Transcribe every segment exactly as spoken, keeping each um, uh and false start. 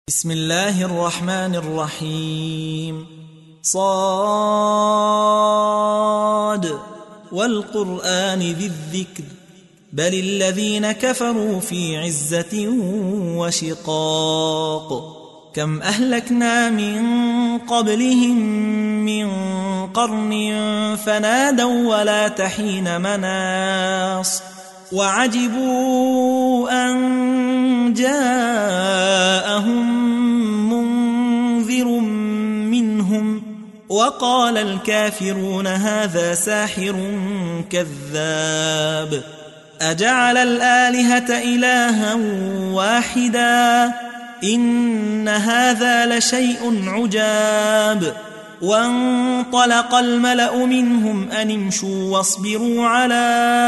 بسم الله الرحمن الرحيم. صاد والقرآن ذي الذكر بل الذين كفروا في عزة وشقاق. كم أهلكنا من قبلهم من قرن فنادوا ولا تحين مناص وعجبوا أن جاءهم منذر منهم وقال الكافرون هذا ساحر كذاب. أجعل الآلهة إلها واحدا إن هذا لشيء عجاب. وانطلق الملأ منهم أن امشوا واصبروا على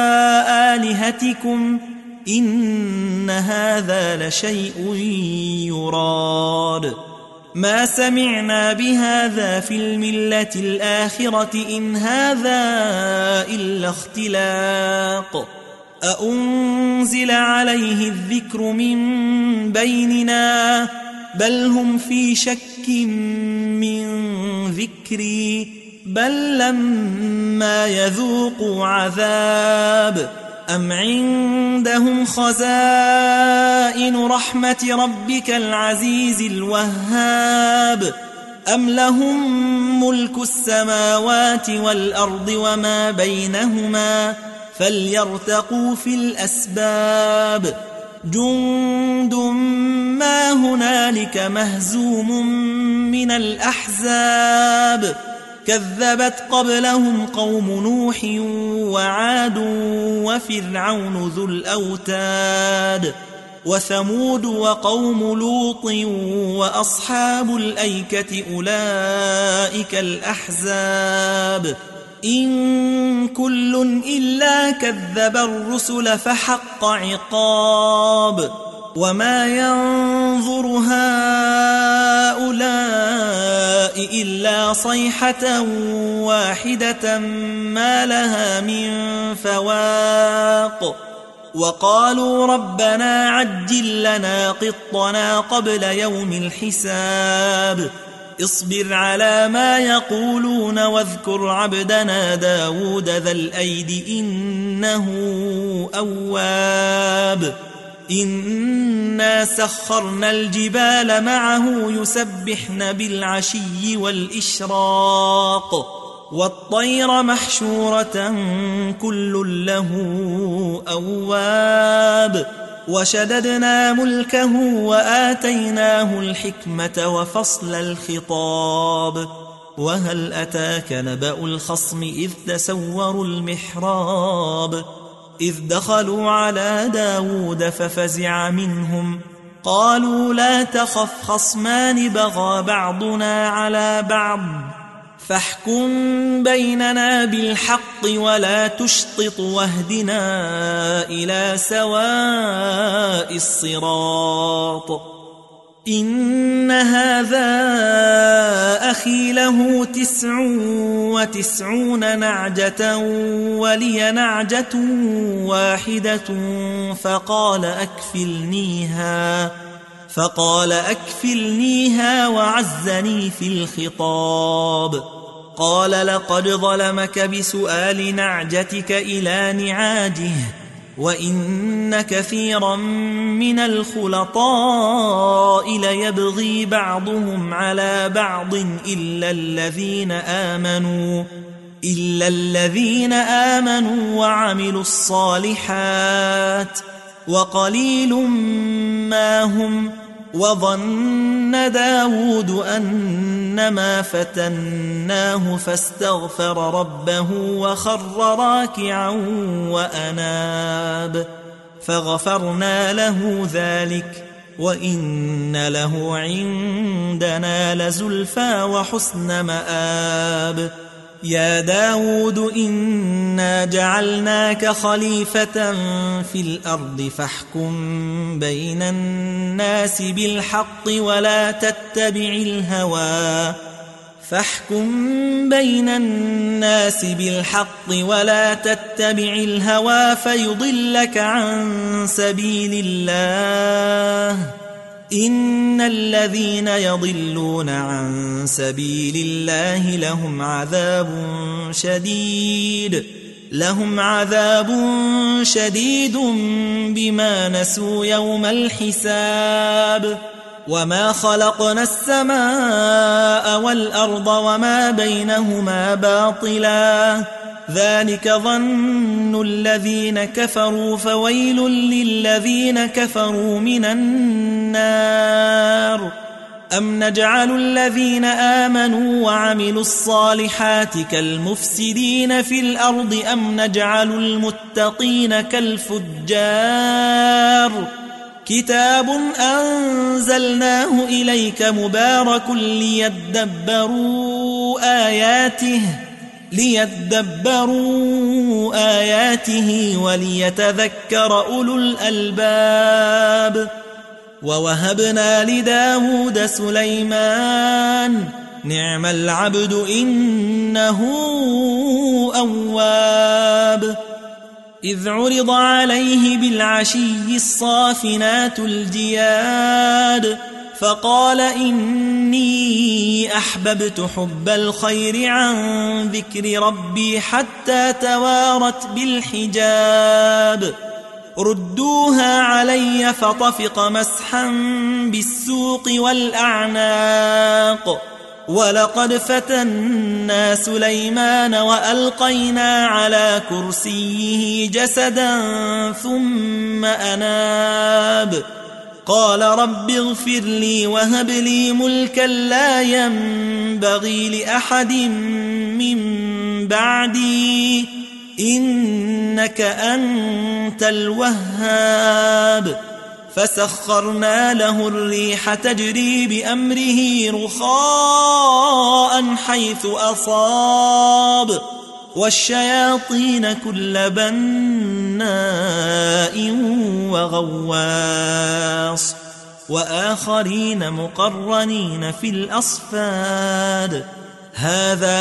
آلهتكم إن هذا لشيء يراد. ما سمعنا بهذا في الملة الآخرة إن هذا إلا اختلاق. أأنزل عليه الذكر من بيننا بل هم في شك من ذكري بل لما يذوقوا عذاب. أم عندهم خزائن رحمة ربك العزيز الوهاب أم لهم ملك السماوات والأرض وما بينهما فليرتقوا في الأسباب. جند ما هنالك مهزوم من الأحزاب كذبت قبلهم قوم نوح وعاد وفرعون ذو الأوتاد وثمود وقوم لوط وأصحاب الأيكة أولئك الأحزاب. إن كل إلا كذب الرسل فحق عقاب. وما ينظر هؤلاء إلا صيحة واحدة ما لها من فواق. وقالوا ربنا عجل لنا قطنا قبل يوم الحساب. اصبر على ما يقولون واذكر عبدنا داود ذا الأيد إنه أواب. إنا سخرنا الجبال معه يسبحن بالعشي والإشراق والطير محشورة كل له أواب. وشددنا ملكه وآتيناه الحكمة وفصل الخطاب. وهل أتاك نبأ الخصم إذ تسوروا المحراب إذ دخلوا على داود ففزع منهم قالوا لا تخف خصمان بغى بعضنا على بعض فاحكم بيننا بالحق ولا تشطط واهدنا إلى سواء الصراط. إن هذا أخي له تسع وتسعون نعجة ولي نعجة واحدة فقال أكفلنيها فقال أكفلنيها وعزني في الخطاب. قال لقد ظلمك بسؤال نعجتك إلى نعاجه وإن كثيرا من الخلطاء ليبغي بعضهم على بعض إلا الذين آمنوا إلا الذين آمنوا وعملوا الصالحات وقليل ما هم. وظن داود أنما فتناه فاستغفر ربه وخر راكعا وأناب فغفرنا له ذلك وإن له عندنا لزلفى وحسن مآب. يا داود إنا جعلناك خليفة في الأرض فاحكم بين الناس بالحق ولا تتبع الهوى فاحكم بين الناس بالحق ولا تتبع الهوى فيضلك عن سبيل الله إن الذين يضلون عن سبيل الله لهم عذاب شديد لهم عذاب شديد بما نسوا يوم الحساب وما خلقنا السماء والأرض وما بينهما باطلا ذلك ظن الذين كفروا فويل للذين كفروا من النار أم نجعل الذين آمنوا وعملوا الصالحات كالمفسدين في الأرض أم نجعل المتقين كالفجار كتاب أنزلناه إليك مبارك ليدبروا آياته ليدبروا آياته وليتذكر أولو الألباب ووهبنا لداود سليمان نعم العبد إنه أواب إذ عرض عليه بالعشي الصافنات الجياد فقال إني أحببت حب الخير عن ذكر ربي حتى توارت بالحجاب ردوها علي فطفق مسحا بالسوق والأعناق ولقد فتنا سليمان وألقينا على كرسيه جسدا ثم أناب قال رب اغفر لي وهب لي ملكا لا ينبغي لأحد من بعدي إنك أنت الوهاب فسخرنا له الريح تجري بأمره رخاء حيث أصاب والشياطين كل بناء وغواص وآخرين مقرنين في الأصفاد هذا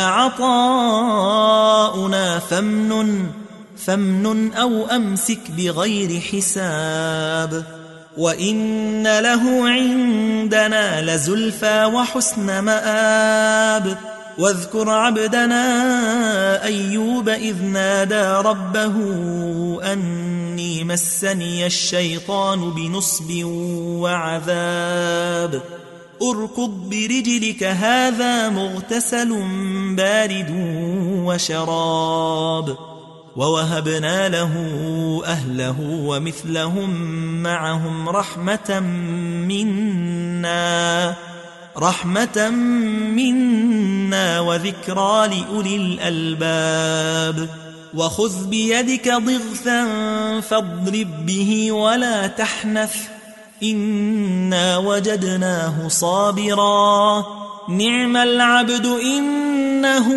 عطاؤنا فامنن فامنن أو أمسك بغير حساب وإن له عندنا لزلفى وحسن مآب واذكر عبدنا أيوب إذ نادى ربه أني مسني الشيطان بنصب وعذاب اركض برجلك هذا مغتسل بارد وشراب ووهبنا له أهله ومثلهم معهم رحمة منا رحمة منا وذكرى لأولي الألباب وخذ بيدك ضغثا فاضرب به ولا تحنث إنا وجدناه صابرا نعم العبد إنه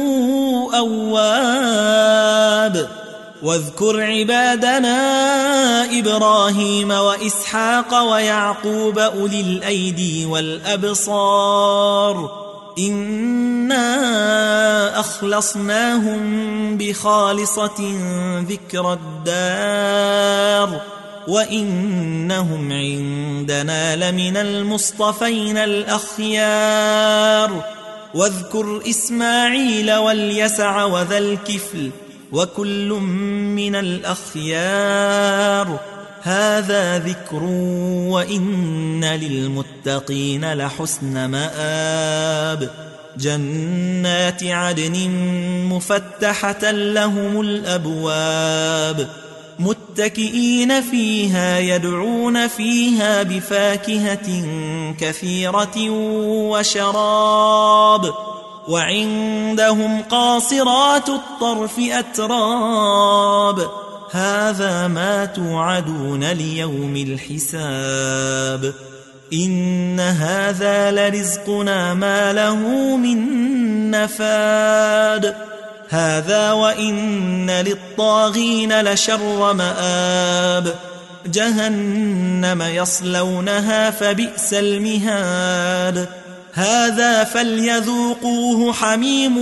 أواب واذكر عبادنا إبراهيم وإسحاق ويعقوب أولي الأيدي والأبصار إنا أخلصناهم بخالصة ذكر الدار وإنهم عندنا لمن المصطفين الأخيار واذكر إسماعيل واليسع وذا الكفل وكل من الأخيار هذا ذكر وإن للمتقين لحسن مآب جنات عدن مفتحة لهم الأبواب متكئين فيها يدعون فيها بفاكهة كثيرة وشراب وعندهم قاصرات الطرف أتراب هذا ما توعدون ليوم الحساب إن هذا لرزقنا ما له من نفاد هذا وإن للطاغين لشر مآب جهنم يصلونها فبئس المهاد هذا فليذوقوه حميم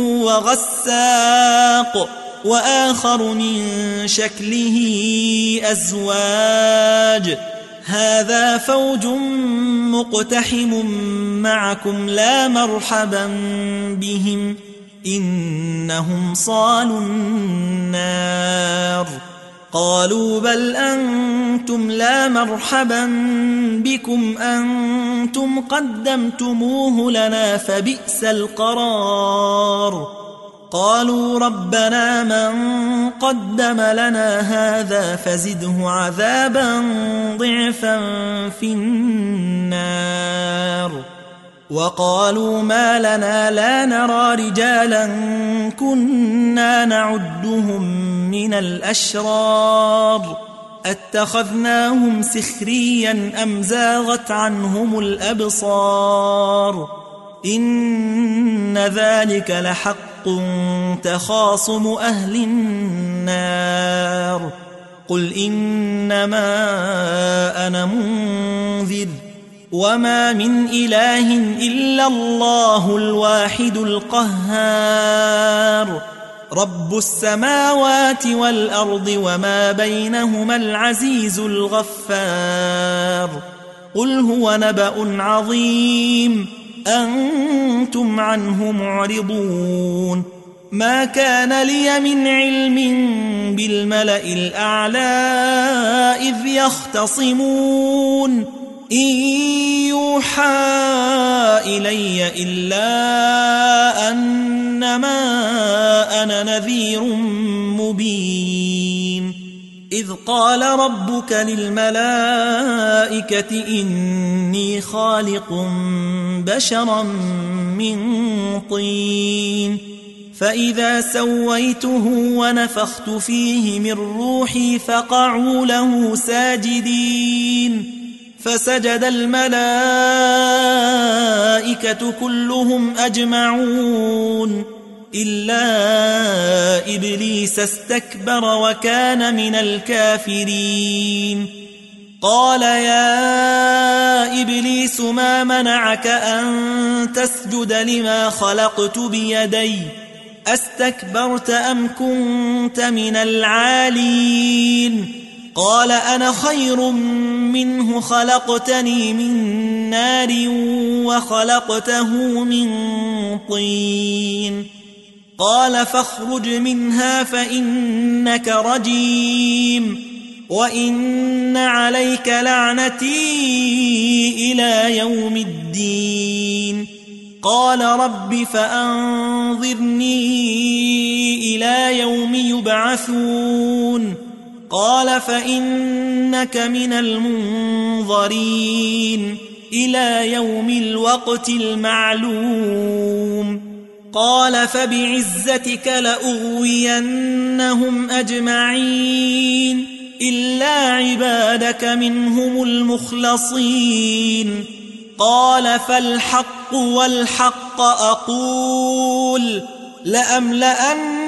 وغساق وآخر من شكله أزواج هذا فوج مقتحم معكم لا مرحبا بهم إنهم صالوا النار قالوا بل أنتم لا مرحبا بكم أنتم قدمتموه لنا فبئس القرار قالوا ربنا من قدم لنا هذا فزده عذابا ضعفا في النار وقالوا ما لنا لا نرى رجالا كنا نعدهم من الأشرار أتخذناهم سخريا أم زاغت عنهم الأبصار إن ذلك لحق تخاصم أهل النار قل إنما أنا منذر وما من إله إلا الله الواحد القهار رب السماوات والأرض وما بينهما العزيز الغفار قل هو نبأ عظيم أنتم عنه معرضون ما كان لي من علم بالملأ الأعلى إذ يختصمون إن يوحى إلي إلا أنما أنا نذير مبين إذ قال ربك للملائكة إني خالق بشرا من طين فإذا سويته ونفخت فيه من روحي فقعوا له ساجدين فسجد الملائكة كلهم أجمعون إلا إبليس استكبر وكان من الكافرين قال يا إبليس ما منعك أن تسجد لما خلقت بيدي أستكبرت أم كنت من العالين قال أنا خير منه خلقتني من نار وخلقته من طين قال فاخرج منها فإنك رجيم وإن عليك لعنتي إلى يوم الدين قال رب فأنظرني إلى يوم يبعثون قال فإنك من المنظرين إلى يوم الوقت المعلوم قال فبعزتك لأغوينهم أجمعين إلا عبادك منهم المخلصين قال فالحق والحق أقول لأملأن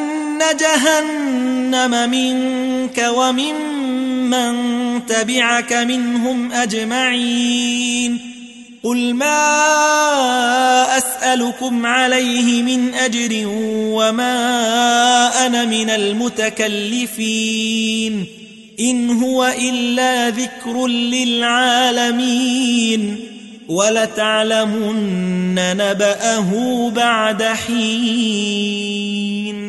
جهنم منك ومن من تبعك منهم أجمعين قل ما أسألكم عليه من أجر وما أنا من المتكلفين إن هو إلا ذكر للعالمين ولتعلمن نبأه بعد حين